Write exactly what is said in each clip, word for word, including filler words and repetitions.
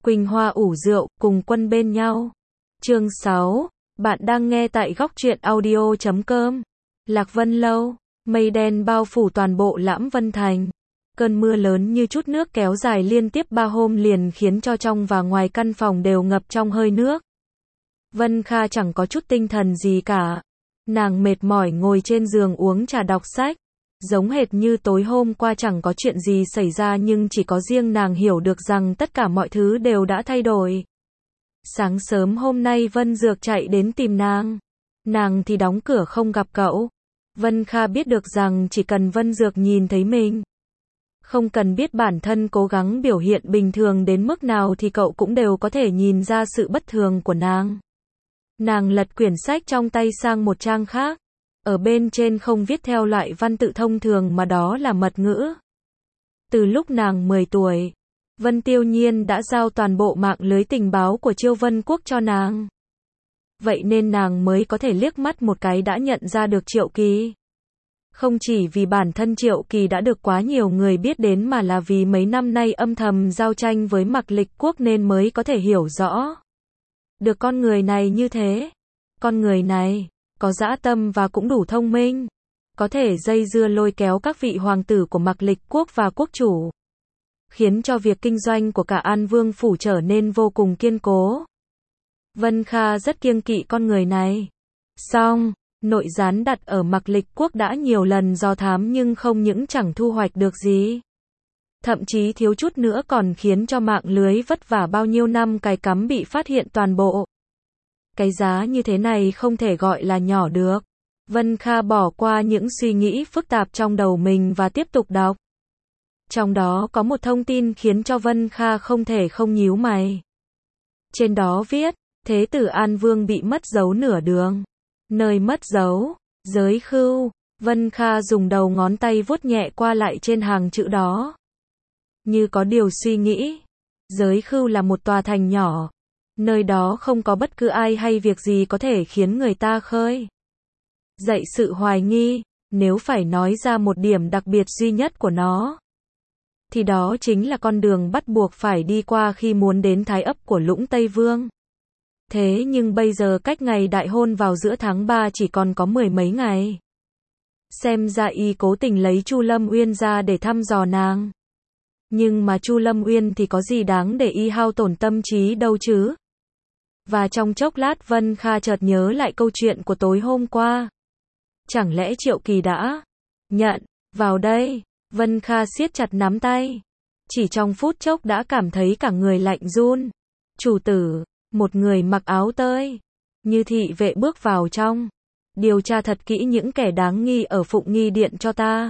Quỳnh Hoa ủ rượu, cùng quân bên nhau. Chương sáu. Bạn đang nghe tại góc truyện audio chấm com. Lạc Vân Lâu, mây đen bao phủ toàn bộ Lãm Vân Thành. Cơn mưa lớn như chút nước kéo dài liên tiếp ba hôm liền khiến cho trong và ngoài căn phòng đều ngập trong hơi nước. Vân Kha chẳng có chút tinh thần gì cả. Nàng mệt mỏi ngồi trên giường uống trà đọc sách. Giống hệt như tối hôm qua chẳng có chuyện gì xảy ra, nhưng chỉ có riêng nàng hiểu được rằng tất cả mọi thứ đều đã thay đổi. Sáng sớm hôm nay Vân Dược chạy đến tìm nàng. Nàng thì đóng cửa không gặp cậu. Vân Kha biết được rằng chỉ cần Vân Dược nhìn thấy mình, không cần biết bản thân cố gắng biểu hiện bình thường đến mức nào thì cậu cũng đều có thể nhìn ra sự bất thường của nàng. Nàng lật quyển sách trong tay sang một trang khác. Ở bên trên không viết theo loại văn tự thông thường mà đó là mật ngữ. Từ lúc nàng mười tuổi, Vân Tiêu Nhiên đã giao toàn bộ mạng lưới tình báo của Chiêu Vân Quốc cho nàng. Vậy nên nàng mới có thể liếc mắt một cái đã nhận ra được Triệu Kỳ. Không chỉ vì bản thân Triệu Kỳ đã được quá nhiều người biết đến, mà là vì mấy năm nay âm thầm giao tranh với Mạc Lịch Quốc nên mới có thể hiểu rõ được con người này như thế. Con người này có dã tâm và cũng đủ thông minh, có thể dây dưa lôi kéo các vị hoàng tử của Mạc Lịch Quốc và quốc chủ, khiến cho việc kinh doanh của cả An Vương phủ trở nên vô cùng kiên cố. Vân Kha rất kiêng kỵ con người này. Song, nội gián đặt ở Mạc Lịch Quốc đã nhiều lần dò thám nhưng không những chẳng thu hoạch được gì, thậm chí thiếu chút nữa còn khiến cho mạng lưới vất vả bao nhiêu năm cài cắm bị phát hiện toàn bộ. Cái giá như thế này không thể gọi là nhỏ được. Vân Kha bỏ qua những suy nghĩ phức tạp trong đầu mình và tiếp tục đọc. Trong đó có một thông tin khiến cho Vân Kha không thể không nhíu mày. Trên đó viết, Thế tử An Vương bị mất dấu nửa đường. Nơi mất dấu, Giới Khưu. Vân Kha dùng đầu ngón tay vuốt nhẹ qua lại trên hàng chữ đó, như có điều suy nghĩ. Giới Khưu là một tòa thành nhỏ. Nơi đó không có bất cứ ai hay việc gì có thể khiến người ta khơi dậy sự hoài nghi. Nếu phải nói ra một điểm đặc biệt duy nhất của nó, thì đó chính là con đường bắt buộc phải đi qua khi muốn đến Thái Ấp của Lũng Tây Vương. Thế nhưng bây giờ cách ngày đại hôn vào giữa tháng ba chỉ còn có mười mấy ngày. Xem ra y cố tình lấy Chu Lâm Uyên ra để thăm dò nàng. Nhưng mà Chu Lâm Uyên thì có gì đáng để y hao tổn tâm trí đâu chứ. Và trong chốc lát Vân Kha chợt nhớ lại câu chuyện của tối hôm qua. Chẳng lẽ Triệu Kỳ đã nhận vào đây? Vân Kha siết chặt nắm tay. Chỉ trong phút chốc đã cảm thấy cả người lạnh run. Chủ tử, một người mặc áo tơi như thị vệ bước vào trong. Điều tra thật kỹ những kẻ đáng nghi ở Phụng Nghi Điện cho ta.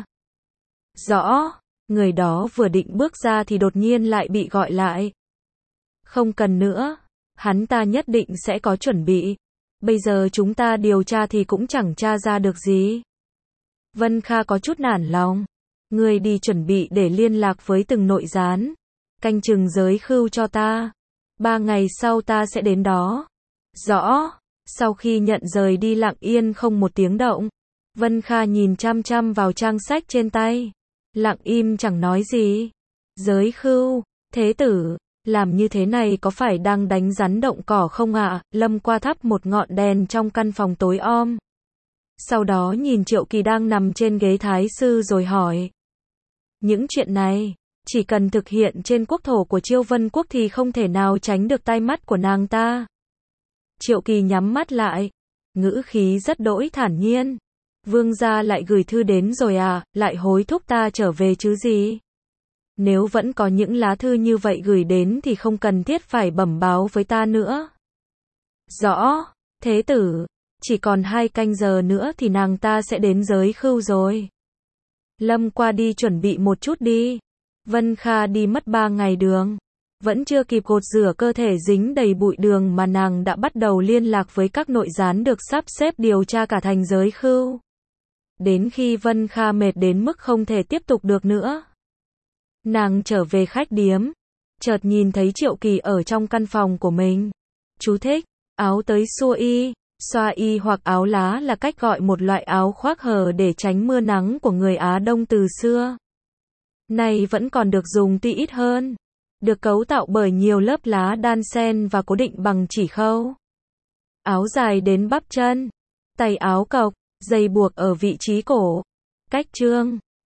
Rõ. Người đó vừa định bước ra thì đột nhiên lại bị gọi lại. Không cần nữa. Hắn ta nhất định sẽ có chuẩn bị. Bây giờ chúng ta điều tra thì cũng chẳng tra ra được gì. Vân Kha có chút nản lòng. Người đi chuẩn bị để liên lạc với từng nội gián. Canh chừng Giới Khưu cho ta. Ba ngày sau ta sẽ đến đó. Rõ. Sau khi nhận rời đi lặng yên không một tiếng động, Vân Kha nhìn chăm chăm vào trang sách trên tay. Lặng im chẳng nói gì. Giới Khưu, thế tử, làm như thế này có phải đang đánh rắn động cỏ không ạ? À? Lâm qua thắp một ngọn đèn trong căn phòng tối om. Sau đó nhìn Triệu Kỳ đang nằm trên ghế thái sư rồi hỏi. Những chuyện này, chỉ cần thực hiện trên quốc thổ của Chiêu Vân Quốc thì không thể nào tránh được tai mắt của nàng ta. Triệu Kỳ nhắm mắt lại, ngữ khí rất đỗi thản nhiên. Vương gia lại gửi thư đến rồi à, lại hối thúc ta trở về chứ gì? Nếu vẫn có những lá thư như vậy gửi đến thì không cần thiết phải bẩm báo với ta nữa. Rõ, thế tử, chỉ còn hai canh giờ nữa thì nàng ta sẽ đến Giới Khưu rồi. Lâm qua đi chuẩn bị một chút đi. Vân Kha đi mất ba ngày đường. Vẫn chưa kịp gột rửa cơ thể dính đầy bụi đường mà nàng đã bắt đầu liên lạc với các nội gián được sắp xếp điều tra cả thành Giới Khưu. Đến khi Vân Kha mệt đến mức không thể tiếp tục được nữa, nàng trở về khách điếm, chợt nhìn thấy Triệu Kỳ ở trong căn phòng của mình. Chú thích, áo tới xua y, xoa y hoặc áo lá là cách gọi một loại áo khoác hở để tránh mưa nắng của người Á Đông từ xưa. Nay vẫn còn được dùng tuy ít hơn. được cấu tạo bởi nhiều lớp lá đan xen và cố định bằng chỉ khâu. Áo dài đến bắp chân. Tay áo cộc, dây buộc ở vị trí cổ. Cách trương.